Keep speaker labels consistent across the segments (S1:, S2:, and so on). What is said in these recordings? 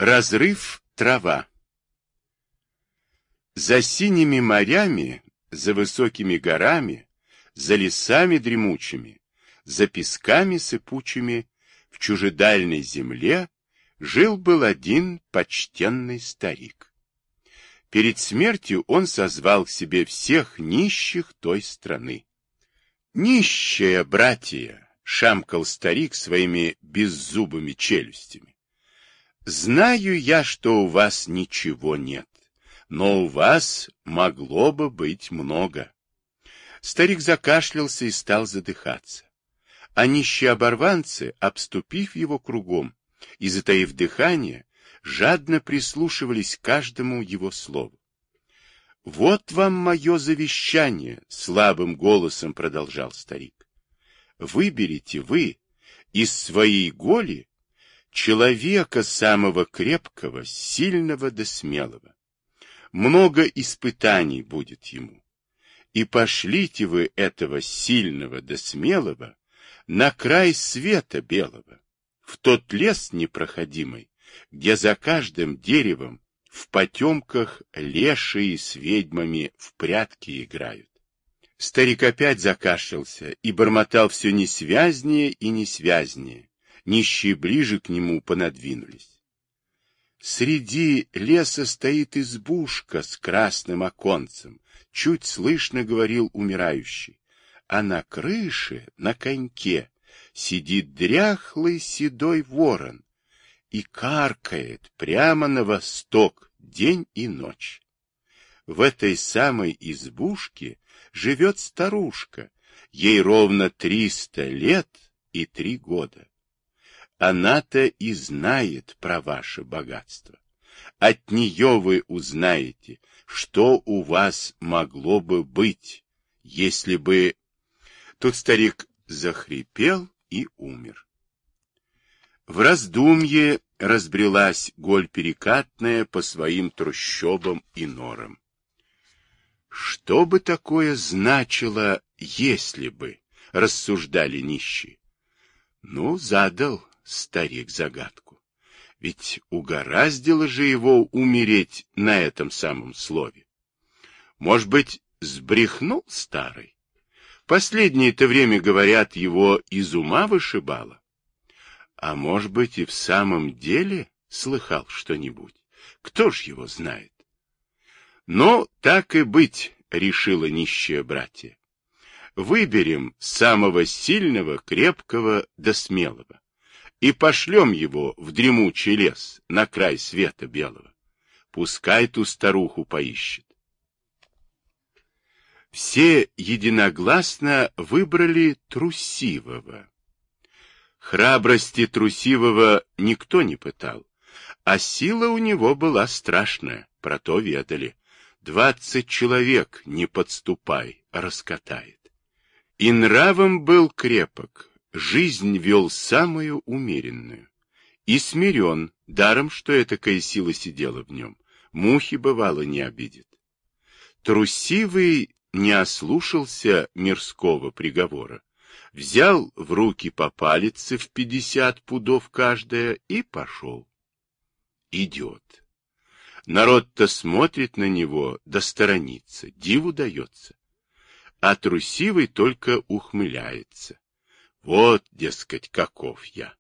S1: Разрыв трава. За синими морями, за высокими горами, за лесами дремучими, за песками сыпучими, в чужедальной земле жил-был один почтенный старик. Перед смертью он созвал к себе всех нищих той страны. «Нищая, братья!» — шамкал старик своими беззубыми челюстями. «Знаю я, что у вас ничего нет, но у вас могло бы быть много». Старик закашлялся и стал задыхаться. А нищие оборванцы, обступив его кругом и затаив дыхание, жадно прислушивались к каждому его слову. «Вот вам мое завещание», — слабым голосом продолжал старик. «Выберите вы из своей голи человека самого крепкого, сильного да смелого. Много испытаний будет ему. И пошлите вы этого сильного да смелого на край света белого, в тот лес непроходимый, где за каждым деревом в потемках лешие с ведьмами в прятки играют». Старик опять закашлялся и бормотал все несвязнее и несвязнее. Нищие ближе к нему понадвинулись. «Среди леса стоит избушка с красным оконцем», — чуть слышно говорил умирающий. «А на крыше, на коньке, сидит дряхлый седой ворон и каркает прямо на восток день и ночь. В этой самой избушке живет старушка, ей ровно 300 лет и 3 года. Она-то и знает про ваше богатство. От нее вы узнаете, что у вас могло бы быть, если бы...» Тут старик захрипел и умер. В раздумье разбрелась голь перекатная по своим трущобам и норам. «Что бы такое значило, если бы?» — рассуждали нищие. Ну, задал старик загадку. Ведь угораздило же его умереть на этом самом слове. Может быть, сбрехнул старый? Последнее-то время, говорят, его из ума вышибало. А может быть, и в самом деле слыхал что-нибудь? Кто ж его знает? Но так и быть, решила нищая братья. Выберем самого сильного, крепкого да смелого и пошлем его в дремучий лес на край света белого. Пускай ту старуху поищет. Все единогласно выбрали трусивого. Храбрости трусивого никто не пытал, а сила у него была страшная, про то ведали. 20 человек, не подступай, раскатает. И нравом был крепок, жизнь вел самую умеренную. И смирен, даром, что этакая сила сидела в нем, мухи, бывало, не обидит. Трусивый не ослушался мирского приговора, взял в руки по палице в 50 пудов каждая и пошел. Идет. Народ-то смотрит на него, да сторонится, диву дается. А трусивый только ухмыляется. Вот, дескать, каков я.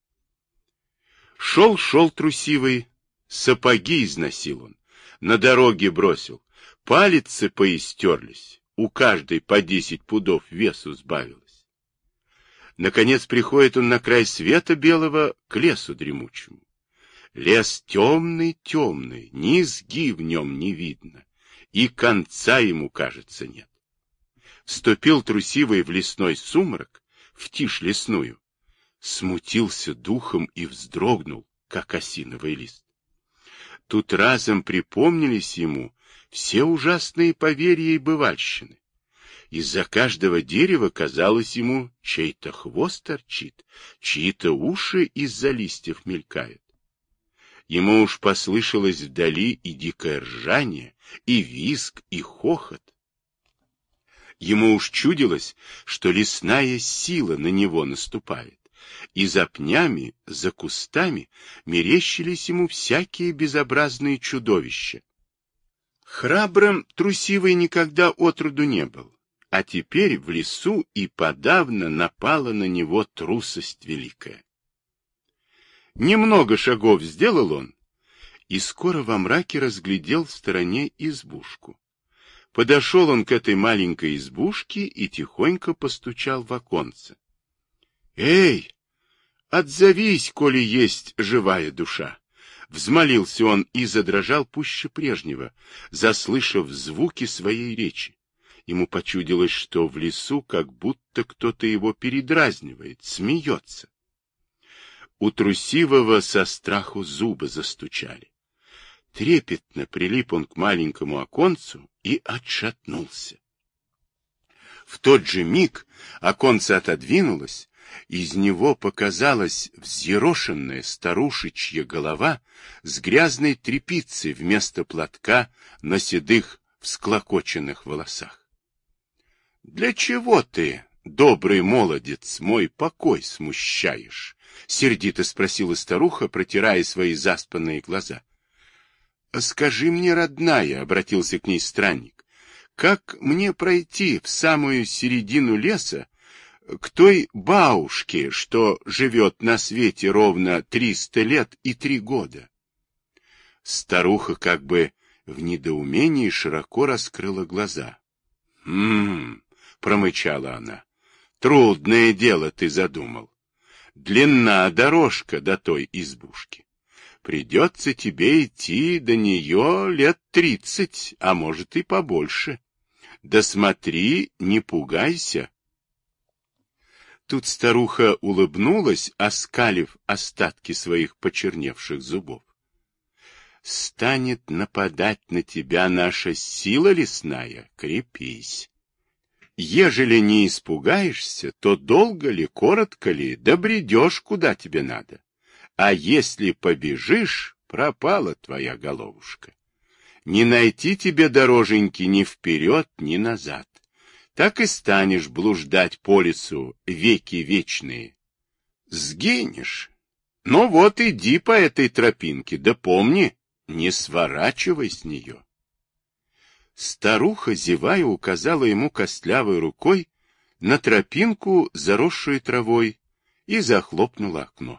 S1: Шел трусивый, сапоги износил он, на дороге бросил, палицы поистерлись, у каждой по 10 пудов весу сбавилось. Наконец приходит он на край света белого к лесу дремучему. Лес темный, низги в нем не видно, и конца ему, кажется, нет. Вступил трусивый в лесной сумрак, в тишь лесную, смутился духом и вздрогнул, как осиновый лист. Тут разом припомнились ему все ужасные поверья и бывальщины. Из-за каждого дерева, казалось ему, чей-то хвост торчит, чьи-то уши из-за листьев мелькают. Ему уж послышалось вдали и дикое ржание, и визг, и хохот. Ему уж чудилось, что лесная сила на него наступает, и за пнями, за кустами мерещились ему всякие безобразные чудовища. Храбрым трусивый никогда отроду не был, а теперь в лесу и подавно напала на него трусость великая. Немного шагов сделал он, и скоро во мраке разглядел в стороне избушку. Подошел он к этой маленькой избушке и тихонько постучал в оконце. — Эй, отзовись, коли есть живая душа! Взмолился он и задрожал пуще прежнего, заслышав звуки своей речи. Ему почудилось, что в лесу как будто кто-то его передразнивает, смеется. У трусивого со страху зубы застучали. Трепетно прилип он к маленькому оконцу и отшатнулся. В тот же миг оконце отодвинулось, из него показалась взъерошенная старушечья голова с грязной тряпицей вместо платка на седых всклокоченных волосах. — Для чего ты, добрый молодец, мой покой смущаешь? — сердито спросила старуха, протирая свои заспанные глаза. — Скажи мне, родная, — обратился к ней странник, — как мне пройти в самую середину леса к той бабушке, что живет на свете ровно 300 лет и 3 года? Старуха как бы в недоумении широко раскрыла глаза. — промычала она, — трудное дело ты задумал. Длинна дорожка до той избушки. Придется тебе идти до нее лет 30, а может и побольше. Да смотри, не пугайся. Тут старуха улыбнулась, оскалив остатки своих почерневших зубов. Станет нападать на тебя наша сила лесная, крепись. Ежели не испугаешься, то долго ли, коротко ли, добредешь, куда тебе надо. А если побежишь, пропала твоя головушка. Не найти тебе дороженьки ни вперед, ни назад. Так и станешь блуждать по лесу веки вечные. Сгинешь. Ну вот иди по этой тропинке, да помни, не сворачивай с нее. Старуха, зевая, указала ему костлявой рукой на тропинку, заросшую травой, и захлопнула окно.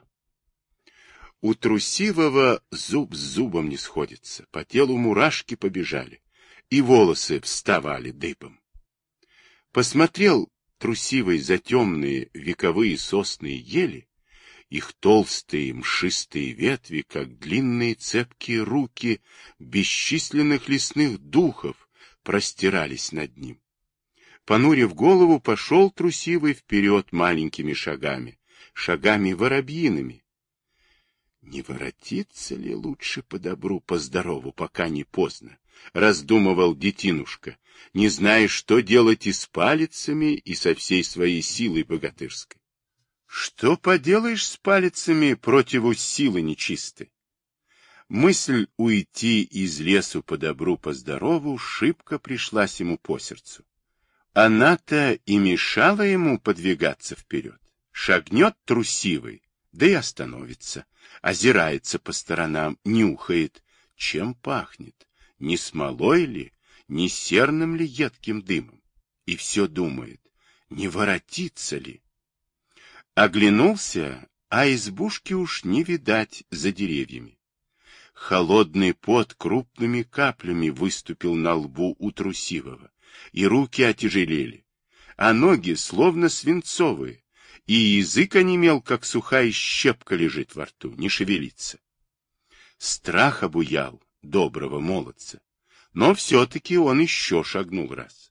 S1: У трусивого зуб с зубом не сходится, по телу мурашки побежали, и волосы вставали дыбом. Посмотрел трусивый за темные вековые сосны и ели, их толстые мшистые ветви, как длинные цепкие руки бесчисленных лесных духов, простирались над ним. Понурив голову, пошел трусивый вперед маленькими шагами, шагами воробьиными. Не воротиться ли лучше по добру, по здорову, пока не поздно? Раздумывал детинушка, не зная, что делать и с палицами, и со всей своей силой богатырской. Что поделаешь с палицами противу силы нечистой? Мысль уйти из лесу по добру, по здорову шибко пришлась ему по сердцу. Она-то и мешала ему подвигаться вперед. Шагнет трусивый, да и остановится, озирается по сторонам, нюхает, чем пахнет, не смолой ли, не серным ли едким дымом, и все думает, не воротится ли. Оглянулся, а избушки уж не видать за деревьями. Холодный пот крупными каплями выступил на лбу у трусивого, и руки отяжелели, а ноги словно свинцовые, и язык онемел, как сухая щепка лежит во рту, не шевелится. Страх обуял доброго молодца, но все-таки он еще шагнул раз.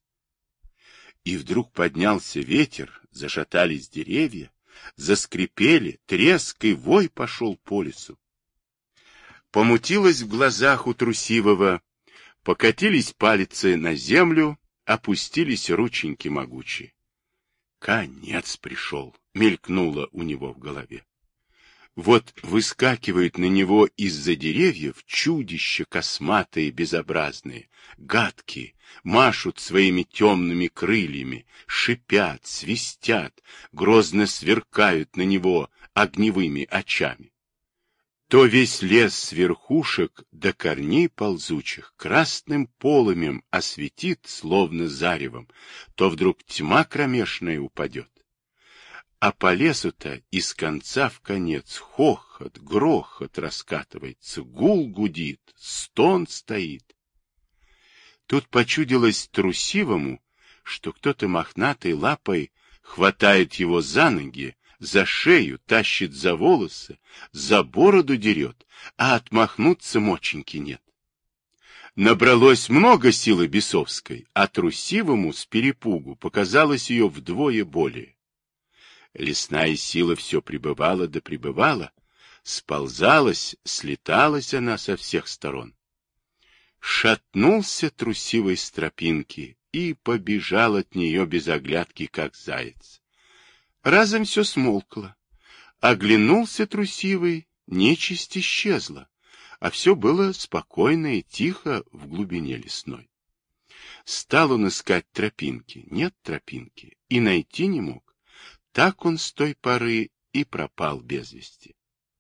S1: И вдруг поднялся ветер, зашатались деревья, заскрипели, треск и вой пошел по лесу. Помутилось в глазах у трусивого, покатились пальцы на землю, опустились рученьки могучие. Конец пришел, мелькнуло у него в голове. Вот выскакивают на него из-за деревьев чудища косматые, безобразные, гадкие, машут своими темными крыльями, шипят, свистят, грозно сверкают на него огневыми очами. То весь лес с верхушек до корней ползучих красным полымем осветит, словно заревом, то вдруг тьма кромешная упадет. А по лесу-то из конца в конец хохот, грохот раскатывается, гул гудит, стон стоит. Тут почудилось трусивому, что кто-то мохнатой лапой хватает его за ноги, за шею, тащит за волосы, за бороду дерет, а отмахнуться моченьки нет. Набралось много силы бесовской, а трусивому с перепугу показалось ее вдвое более. Лесная сила все пребывала да пребывала, сползалась, слеталась она со всех сторон. Шатнулся трусивой с тропинки и побежал от нее без оглядки, как заяц. Разом все смолкло. Оглянулся трусивый, нечисть исчезла, а все было спокойно и тихо в глубине лесной. Стал он искать тропинки, нет тропинки, и найти не мог. Так он с той поры и пропал без вести.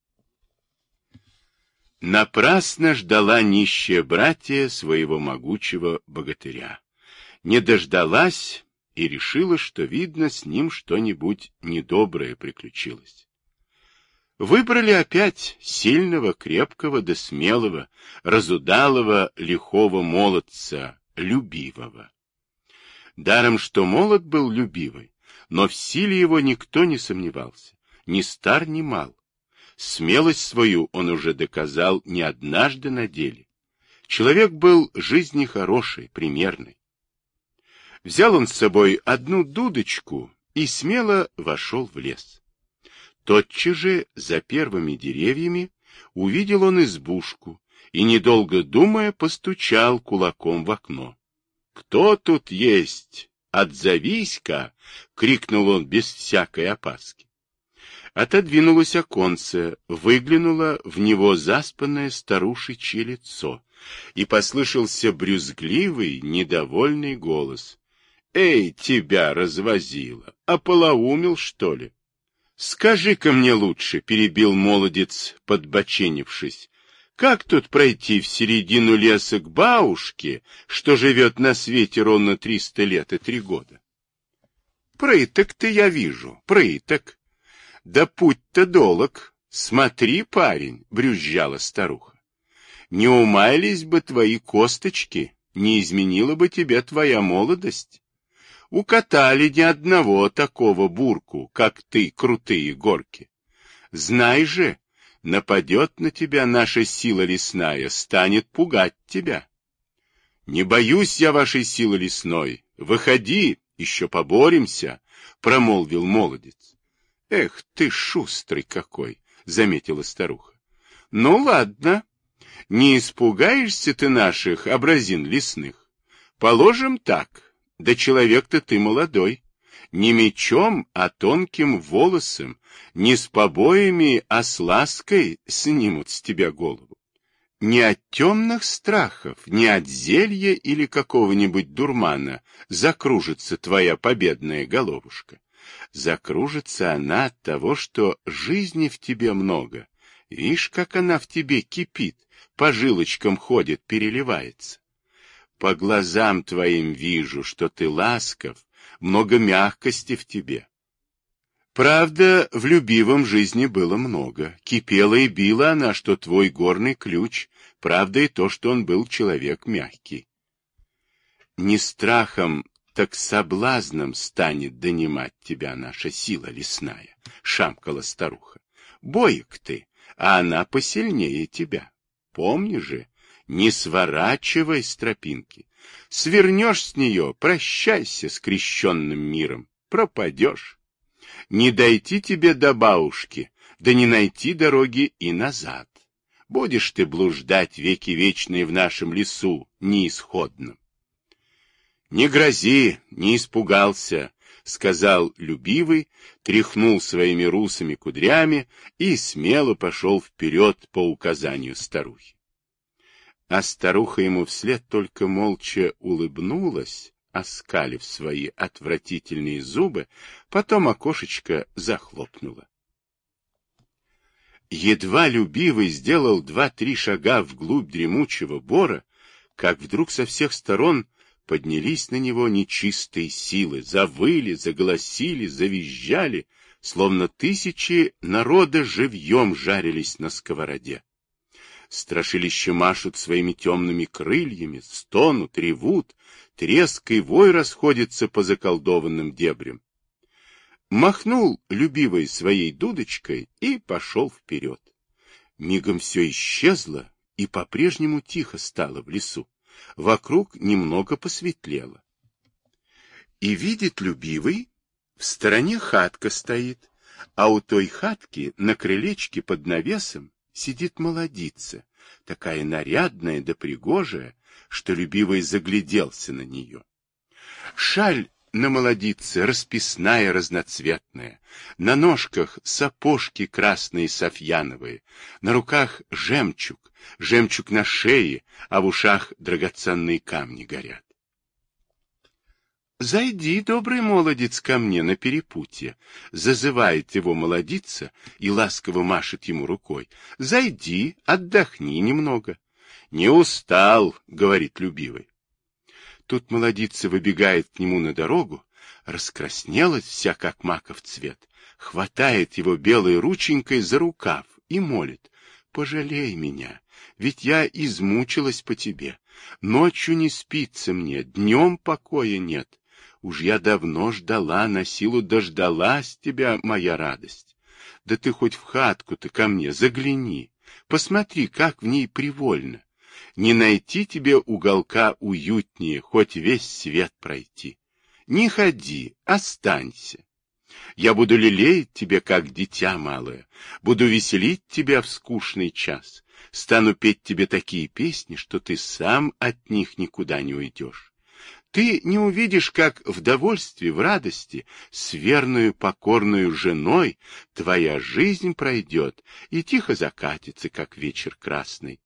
S1: Напрасно ждала нищая братья своего могучего богатыря. Не дождалась и решила, что, видно, с ним что-нибудь недоброе приключилось. Выбрали опять сильного, крепкого да смелого, разудалого, лихого молодца, любивого. Даром, что молод был любивый, но в силе его никто не сомневался, ни стар, ни мал. Смелость свою он уже доказал не однажды на деле. Человек был жизни хороший, примерный. Взял он с собой одну дудочку и смело вошел в лес. Тотчас же за первыми деревьями увидел он избушку и, недолго думая, постучал кулаком в окно. «Кто тут есть? Отзовись-ка!» — крикнул он без всякой опаски. Отодвинулось оконце, выглянуло в него заспанное старушечье лицо, и послышался брюзгливый, недовольный голос. «Эй, тебя развозило! Ополоумел, что ли?» «Скажи-ка мне лучше», — перебил молодец, подбоченившись, «как тут пройти в середину леса к бабушке, что живет на свете ровно 300 лет и 3 года?» «Прыток ты, я вижу, прыток. Да путь-то долог. Смотри, парень», — брюзжала старуха. «Не умаялись бы твои косточки, не изменила бы тебе твоя молодость. Укатали ни одного такого бурку, как ты, крутые горки. Знай же, нападет на тебя наша сила лесная, станет пугать тебя». «Не боюсь я вашей силы лесной. Выходи, еще поборемся», — промолвил молодец. «Эх ты, шустрый какой», — заметила старуха. «Ну, ладно, не испугаешься ты наших образин лесных. Положим так, да человек-то ты молодой. Не мечом, а тонким волосом, не с побоями, а с лаской снимут с тебя голову. Не от темных страхов, не от зелья или какого-нибудь дурмана закружится твоя победная головушка. Закружится она от того, что жизни в тебе много. Видишь, как она в тебе кипит, по жилочкам ходит, переливается. По глазам твоим вижу, что ты ласков, много мягкости в тебе. Правда, в любивом жизни было много. Кипела и била она, что твой горный ключ, правда и то, что он был человек мягкий. Не страхом, так соблазном станет донимать тебя наша сила лесная, — шамкала старуха. Боек ты, а она посильнее тебя. Помни же, не сворачивай с тропинки. Свернешь с нее, прощайся с крещенным миром, пропадешь. Не дойти тебе до бабушки, да не найти дороги и назад. Будешь ты блуждать веки вечные в нашем лесу неисходном. Не грози, не испугался, — сказал любивый, тряхнул своими русыми кудрями и смело пошел вперед по указанию старухи. А старуха ему вслед только молча улыбнулась, оскалив свои отвратительные зубы, потом окошечко захлопнула. Едва любивый сделал 2-3 шага вглубь дремучего бора, как вдруг со всех сторон поднялись на него нечистые силы, завыли, заголосили, завизжали, словно тысячи народа живьем жарились на сковороде. Страшилища машут своими темными крыльями, стонут, ревут, треск и вой расходятся по заколдованным дебрям. Махнул любивой своей дудочкой и пошел вперед. Мигом все исчезло, и по-прежнему тихо стало в лесу. Вокруг немного посветлело. И видит любивый, в стороне хатка стоит, а у той хатки на крылечке под навесом сидит молодица, такая нарядная да пригожая, что любивый загляделся на нее. Шаль на молодице расписная разноцветная, на ножках сапожки красные софьяновые, на руках жемчуг, жемчуг на шее, а в ушах драгоценные камни горят. «Зайди, добрый молодец, ко мне на перепутье», — зазывает его молодица и ласково машет ему рукой. «Зайди, отдохни немного». «Не устал», — говорит любивый. Тут молодица выбегает к нему на дорогу, раскраснелась вся, как маков цвет, хватает его белой рученькой за рукав и молит: «Пожалей меня, ведь я измучилась по тебе. Ночью не спится мне, днем покоя нет. Уж я давно ждала, на силу дождалась тебя, моя радость. Да ты хоть в хатку-то ко мне загляни, посмотри, как в ней привольно. Не найти тебе уголка уютнее, хоть весь свет пройти. Не ходи, останься. Я буду лелеять тебя, как дитя малое, буду веселить тебя в скучный час, стану петь тебе такие песни, что ты сам от них никуда не уйдешь. Ты не увидишь, как в довольстве, в радости с верною покорною женой твоя жизнь пройдет и тихо закатится, как вечер красный».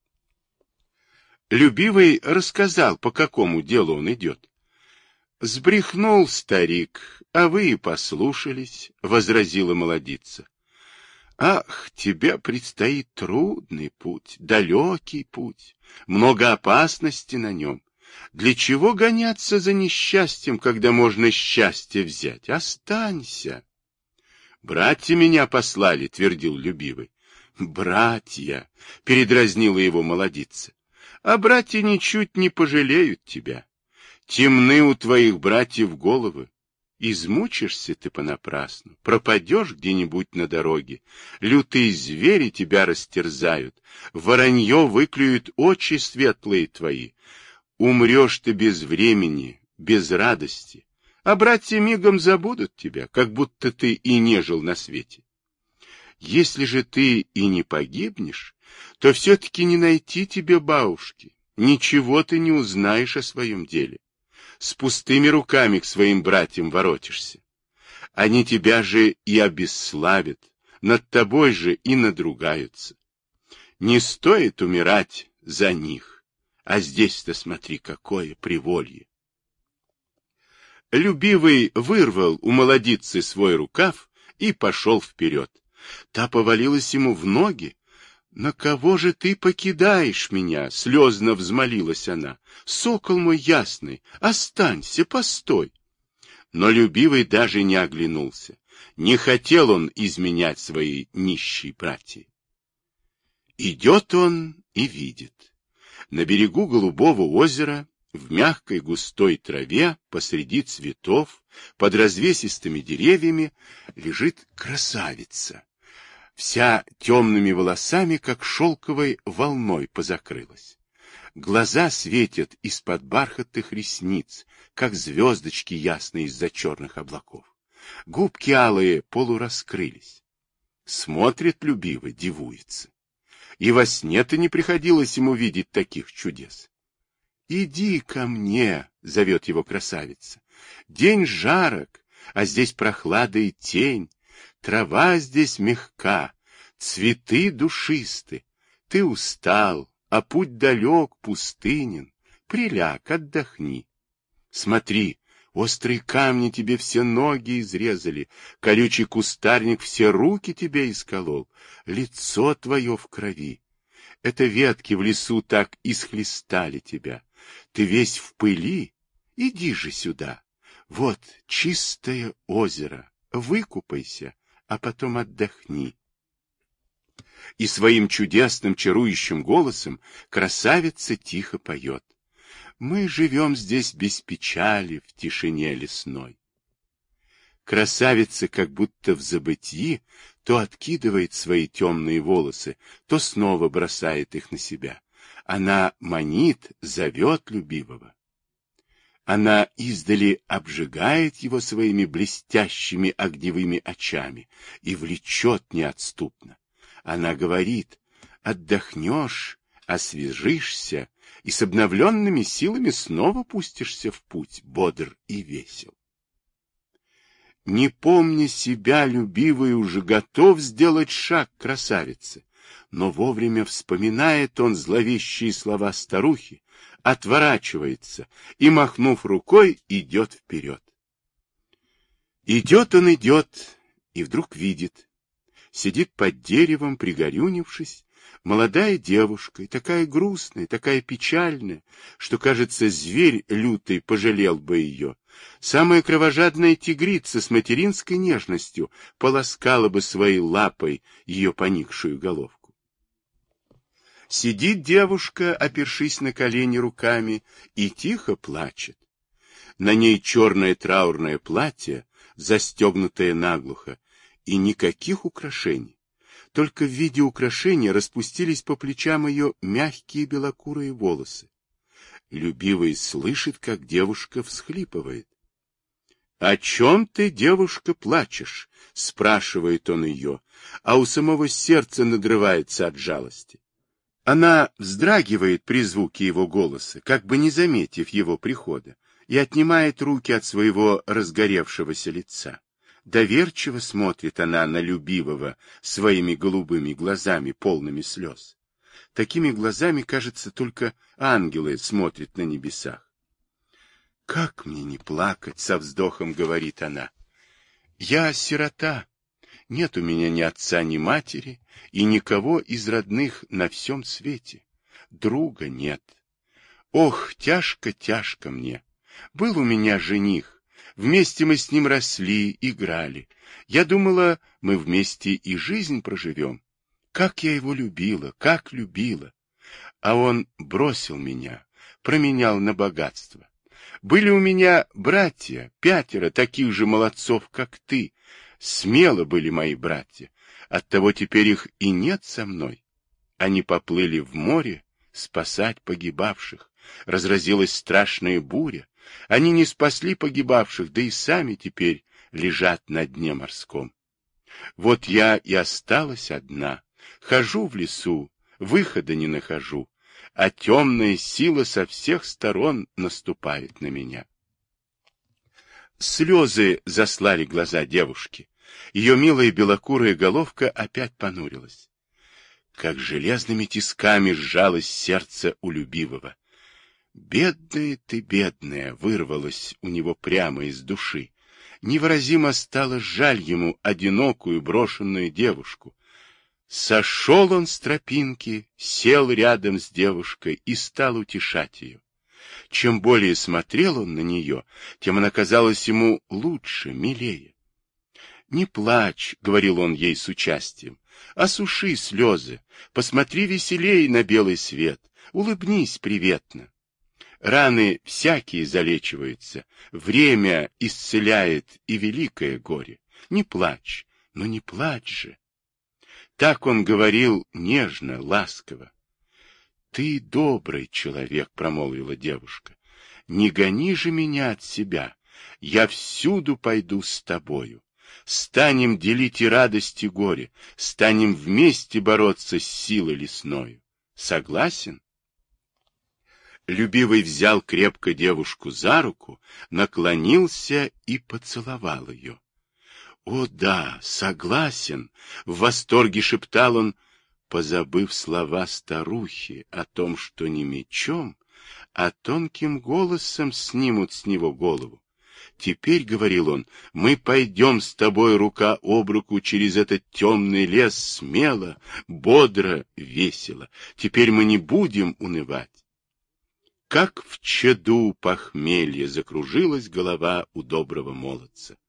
S1: Любивый рассказал, по какому делу он идет. «Сбрехнул старик, а вы и послушались», — возразила молодица. «Ах, тебе предстоит трудный путь, далекий путь, много опасности на нем. Для чего гоняться за несчастьем, когда можно счастье взять? Останься». «Братья меня послали», — твердил любивый. «Братья», — передразнила его молодица. «А братья ничуть не пожалеют тебя. Темны у твоих братьев головы. Измучишься ты понапрасну, пропадешь где-нибудь на дороге, лютые звери тебя растерзают, воронье выклюют очи светлые твои. Умрешь ты без времени, без радости, а братья мигом забудут тебя, как будто ты и не жил на свете. Если же ты и не погибнешь, то все-таки не найти тебе бабушки, ничего ты не узнаешь о своем деле. С пустыми руками к своим братьям воротишься. Они тебя же и обесславят, над тобой же и надругаются. Не стоит умирать за них, а здесь-то смотри, какое приволье». Любивый вырвал у молодицы свой рукав и пошел вперед. Та повалилась ему в ноги. «На кого же ты покидаешь меня?» — слезно взмолилась она. «Сокол мой ясный, останься, постой». Но любивый даже не оглянулся. Не хотел он изменять своей нищей братьи. Идет он и видит. На берегу голубого озера, в мягкой густой траве, посреди цветов, под развесистыми деревьями, лежит красавица. Вся темными волосами, как шелковой волной, позакрылась. Глаза светят из-под бархатных ресниц, как звездочки ясные из-за черных облаков. Губки алые полураскрылись. Смотрит любивый, дивуется. И во сне-то не приходилось ему видеть таких чудес. «Иди ко мне», — зовет его красавица. «День жарок, а здесь прохлада и тень, трава здесь мягка, цветы душисты. Ты устал, а путь далек, пустынен. Приляг, отдохни. Смотри, острые камни тебе все ноги изрезали, колючий кустарник все руки тебе исколол, лицо твое в крови. Это ветки в лесу так исхлестали тебя. Ты весь в пыли, иди же сюда. Вот чистое озеро, выкупайся, а потом отдохни. И своим чудесным, чарующим голосом красавица тихо поет. Мы живем здесь без печали в тишине лесной. Красавица, как будто в забытии, то откидывает свои темные волосы, то снова бросает их на себя. Она манит, зовет любимого. Она издали обжигает его своими блестящими огневыми очами и влечет неотступно. Она говорит: отдохнешь, освежишься, и с обновленными силами снова пустишься в путь, бодр и весел. Не помня себя, любивый уже готов сделать шаг к красавице, но вовремя вспоминает он зловещие слова старухи, отворачивается и, махнув рукой, идет вперед. Идет он, идет, и вдруг видит. Сидит под деревом, пригорюнившись, молодая девушка, и такая грустная, такая печальная, что, кажется, зверь лютый пожалел бы ее. Самая кровожадная тигрица с материнской нежностью полоскала бы своей лапой ее поникшую головку. Сидит девушка, опершись на колени руками, и тихо плачет. На ней черное траурное платье, застегнутое наглухо, и никаких украшений. Только в виде украшения распустились по плечам ее мягкие белокурые волосы. Любивый слышит, как девушка всхлипывает. — О чем ты, девушка, плачешь? — спрашивает он ее, а у самого сердца надрывается от жалости. Она вздрагивает при звуке его голоса, как бы не заметив его прихода, и отнимает руки от своего разгоревшегося лица. Доверчиво смотрит она на любивого своими голубыми глазами, полными слез. Такими глазами, кажется, только ангелы смотрят на небесах. «Как мне не плакать?» — со вздохом говорит она. «Я сирота. Нет у меня ни отца, ни матери, и никого из родных на всем свете. Друга нет. Ох, тяжко-тяжко мне. Был у меня жених. Вместе мы с ним росли, играли. Я думала, мы вместе и жизнь проживем. Как я его любила, как любила. А он бросил меня, променял на богатство. Были у меня братья, 5 таких же молодцов, как ты. Смело были мои братья. Оттого теперь их и нет со мной. Они поплыли в море спасать погибавших. Разразилась страшная буря. Они не спасли погибавших, да и сами теперь лежат на дне морском. Вот я и осталась одна, хожу в лесу, выхода не нахожу, а темная сила со всех сторон наступает на меня. Слезы заслали глаза девушки. Ее милая белокурая головка опять понурилась. Как железными тисками сжалось сердце у любивого. «Бедная ты, бедная!» — вырвалась у него прямо из души. Невыразимо стало жаль ему одинокую брошенную девушку. Сошел он с тропинки, сел рядом с девушкой и стал утешать ее. Чем более смотрел он на нее, тем она казалась ему лучше, милее. «Не плачь», — говорил он ей с участием, — «осуши слезы, посмотри веселей на белый свет, улыбнись приветно. Раны всякие залечиваются, время исцеляет и великое горе. Не плачь, но не плачь же». Так он говорил нежно, ласково. «Ты добрый человек», — промолвила девушка. «Не гони же меня от себя. Я всюду пойду с тобою. Станем делить и радость, и горе. Станем вместе бороться с силой лесною. Согласен?» Любивый взял крепко девушку за руку, наклонился и поцеловал ее. «О да, согласен!» — в восторге шептал он, позабыв слова старухи о том, что не мечом, а тонким голосом снимут с него голову. «Теперь, — говорил он, — мы пойдем с тобой рука об руку через этот темный лес смело, бодро, весело. Теперь мы не будем унывать». Как в чаду похмелья закружилась голова у доброго молодца.